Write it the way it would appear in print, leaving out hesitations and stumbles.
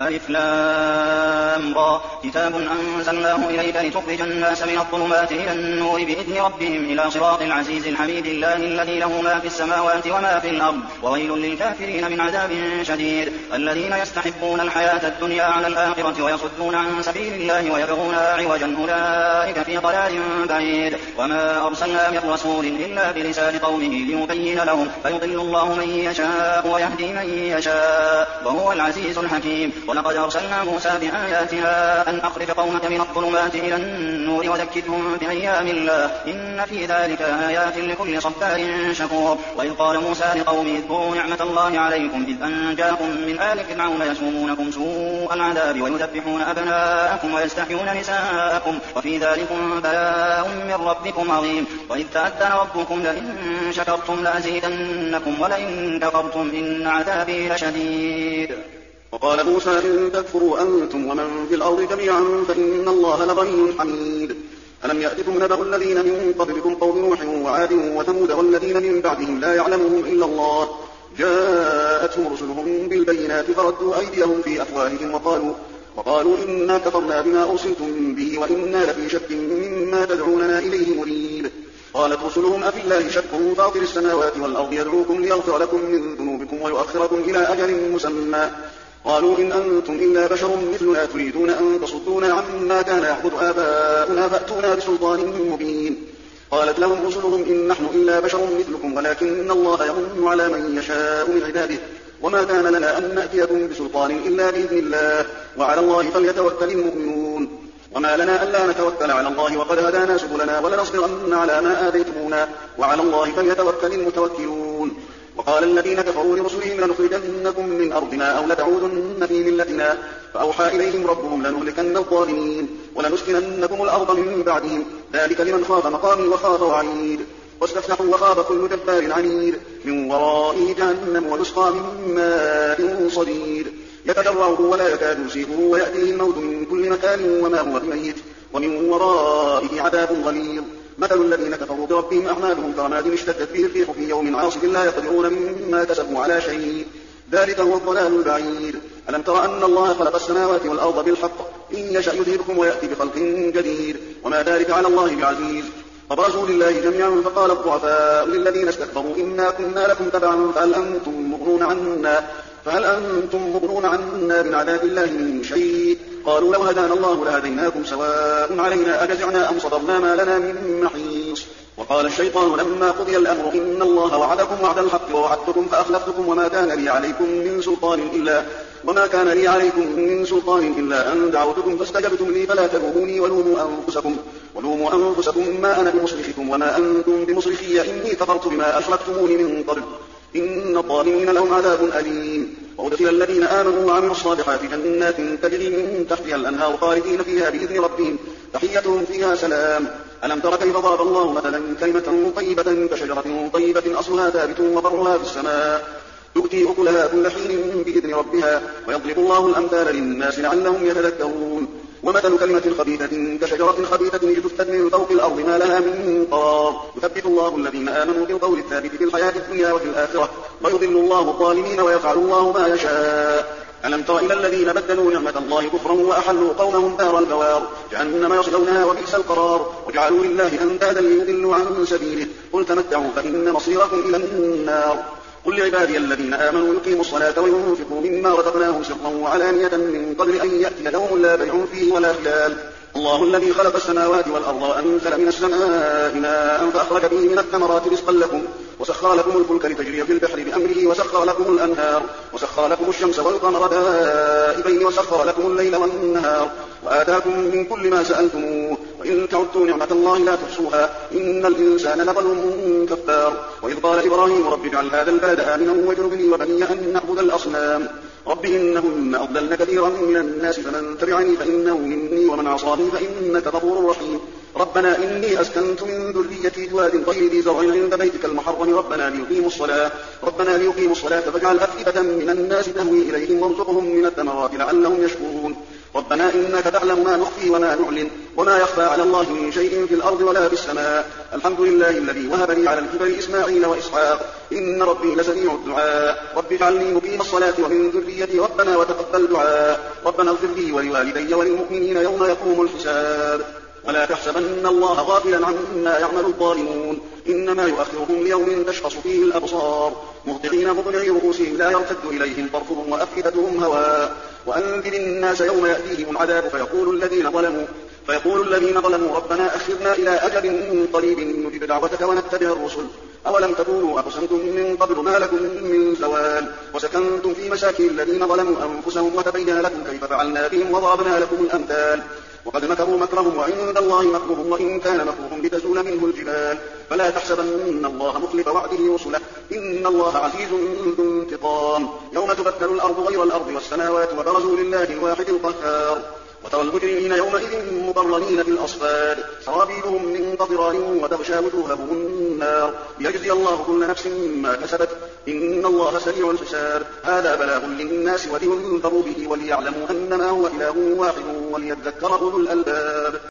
ألف لام را كتاب أنزلناه إليك لتخرج الناس من الظلمات إلى النور بإذن ربهم إلى صراط العزيز الحميد الله الذي له ما في السماوات وما في الأرض وويل للكافرين من عذاب شديد الذين يستحبون الحياة الدنيا على الآخرة ويصدون عن سبيل الله ويبغونها عوجا أولئك في ضلال بعيد وما أرسلنا من رسول إلا بلسان قومه ليبين لهم فيضل الله من يشاء ويهدي من يشاء وهو العزيز الحكيم ولقد أرسلنا موسى بآياتنا أن أخرج قومك من الظلمات إلى النور وذكرهم بأيام الله إن في ذلك آيات لكل صبار شكور وإذ قال موسى لقومه اذكروا نعمة الله عليكم إذ أنجاكم من آل فرعون يسومونكم سوء العذاب ويذبحون أبناءكم ويستحيون نساءكم وفي ذلكم بلاء من ربكم عظيم وإذ تأذن ربكم لئن شكرتم لأزيدنكم ولئن كفرتم إن عذابي لشديد. وقال موسى إن تكفروا أنتم ومن في الأرض جميعا فإن الله لغني حميد ألم يأتكم نبأ الذين من قبلكم قوم نوح وعاد وثمود والذين من بعدهم لا يعلمهم إلا الله جاءتهم رسلهم بالبينات فردوا أيديهم في أفواههم وقالوا إنا كفرنا بما أرسلتم به وإنا لفي شك مما تدعوننا إليه مريب قالت رسلهم أفي الله شك فاطر السماوات والأرض يدعوكم ليغفر لكم من ذنوبكم ويؤخركم إلى أجل مسمى قالوا إن أنتم إلا بشر مثلنا تريدون أن تصدونا عما كان يعبد آباؤنا فأتونا بسلطان مبين قالت لهم رسلهم إن نحن إلا بشر مثلكم ولكن الله يمن على من يشاء من عباده وما كان لنا أن نأتيكم بسلطان إلا بإذن الله وعلى الله فليتوكل المؤمنون وما لنا ألا نتوكل على الله وقد هدانا سبلنا ولنصبرن على ما آذيتمونا وعلى الله فليتوكل المتوكلون وقال الذين كفروا لرسلهم لنخرجنكم من أرضنا أو لتعودن في ملتنا فأوحى إليهم ربهم لنهلكن الظالمين ولنسكننكم الأرض من بعدهم ذلك لمن خاف مقامي وخاف وعيد واستفتحوا وخاب كل جبار عنيد من ورائه جهنم ويسقى من ماء صديد يتجرعه ولا يكاد يسيغه ويأتيه الموت من كل مكان وما هو بميت ومن ورائه عذاب غليظ مثل الذين كفروا بربهم أعمالهم كرماد اشتدت به الريح في يوم عاصف لا يقدرون مما كسبوا على شيء ذلك هو الضلال البعيد ألم تر أن الله خلق السماوات والأرض بالحق إن يشأ يذهبكم ويأتي بخلق جديد وما ذلك على الله بعزيز فبرزوا لله جميعا فقال الضعفاء للذين استكبروا إنا كنا لكم تبعا فهل أنتم مغنون عنا من عذاب الله من شيء قالوا لو هدانا الله لهديناكم سواء علينا أجزعنا أم صبرنا ما لنا من محيص وقال الشيطان لما قضي الأمر إن الله وعدكم وعد الحق ووعدتكم فأخلفتكم وما كان لي عليكم من سلطان إلا أن دعوتكم فاستجبتم لي فلا تلوموني ولوموا أنفسكم ما أنا بمصرخكم وما أنتم بمصرخي إني كفرت بما أشركتموني من قبل إن الظالمين لهم عذاب أليم وأدخل الذين آمنوا وعملوا الصالحات جنات تجري من تحتها الأنهار خالدين فيها بإذن ربهم تحيتهم فيها سلام ألم تر كيف ضرب الله مثلا كلمة طيبة كشجرة طيبة أصلها ثابت وفرعها في السماء تؤتي أكلها كل حين بإذن ربها ويضرب الله الأمثال للناس لعلهم يتذكرون ومثل كلمة خبيثة كشجرة خبيثة اجتثت من فوق الأرض ما لها من قرار يثبت الله الذين آمنوا بالقول الثابت في الحياة الدنيا وفي الآخرة ويضل الله الظالمين ويفعل الله ما يشاء ألم تر إلى الذين بدلوا نعمة الله كفرا وأحلوا قومهم دار البوار جهنم يصلونها وبئس القرار وجعلوا لله أندادا ليضلوا عن سبيله قل تمتعوا فإن مصيركم إلى النار قل لعبادي الذين آمنوا يقيموا الصلاة وينفقوا مما رزقناهم سرا وعلانية من قبل أن يأتي يوم لا بيع فيه ولا خلال الله الذي خلق السماوات والأرض وأنزل من السماء ماء فأخرج به من الثمرات رزقا لكم وسخر لكم الفلك لتجري في البحر بأمره وسخر لكم الأنهار وسخر لكم الشمس والقمر دائبين وسخر لكم الليل والنهار وآتاكم من كل ما سألتموه وإن تعدوا نعمة الله لا تحصوها إن الإنسان لظلوم كفار وإذ قال إبراهيم رب اجعل هذا البلد آمنا واجنبني وبني أن نعبد الأصنام رب إنهن أضللن كثيرا من الناس فمن تبعني فإنه مني ومن عصاني فإنك غفور رحيم ربنا إني أسكنت من ذريتي بواد غير ذي زرع عند بيتك المحرم ربنا ليقيموا الصلاة فاجعل أفئدة من الناس تهوي إليهم وارزقهم من الثمرات لعلهم يشكرون ربنا إنك تعلم ما نخفي وما نعلن وما يخفى على الله من شيء في الأرض ولا في السماء. الحمد لله الذي وهب لي على الكبر إسماعيل وإسحاق إن ربي لسميع الدعاء. رب اجعلني مقيم الصلاة ومن ذريتي ربنا وتقبل دعاء. ربنا اغفر لي ولوالدي وللمؤمنين يوم يقوم الحساب. ولا تحسبن الله غافلا عما يعمل الظالمون إنما يؤخرهم ليوم تشخص فيه الأبصار مهطعين مقنعي رؤوسهم لا يرتد إليهم طرفهم وأفئدتهم هواء. وأنذر الناس يوم يأتيهم العذاب فيقول الذين ظلموا ربنا أخرنا إلى أجل قريب نجب دعوتك ونتبع الرسل أولم تكونوا أقسمتم من قبل ما لكم من زوال وسكنتم في مساكن الذين ظلموا أنفسهم وتبين لكم كيف فعلنا بهم وضربنا لكم الأمثال. وقد مكروا مكرهم وعند الله مكرهم وإن كان مكرهم لتزول منه الجبال. فلا تحسبن الله مخلف وعده رسله إن الله عزيز ذو انتقام. يوم تبدل الأرض غير الأرض والسماوات وبرزوا لله الواحد القهار. وترى المجرمين يومئذ مقرنين في الأصفاد سرابيلهم من قطران وتغشى وجوههم النار ليجزي الله كل نفس ما كسبت إن الله سريع الحساب. هذا بلاغ للناس ولينذروا به وليعلموا أنما هو إله واحد وليذكر أولو الألباب.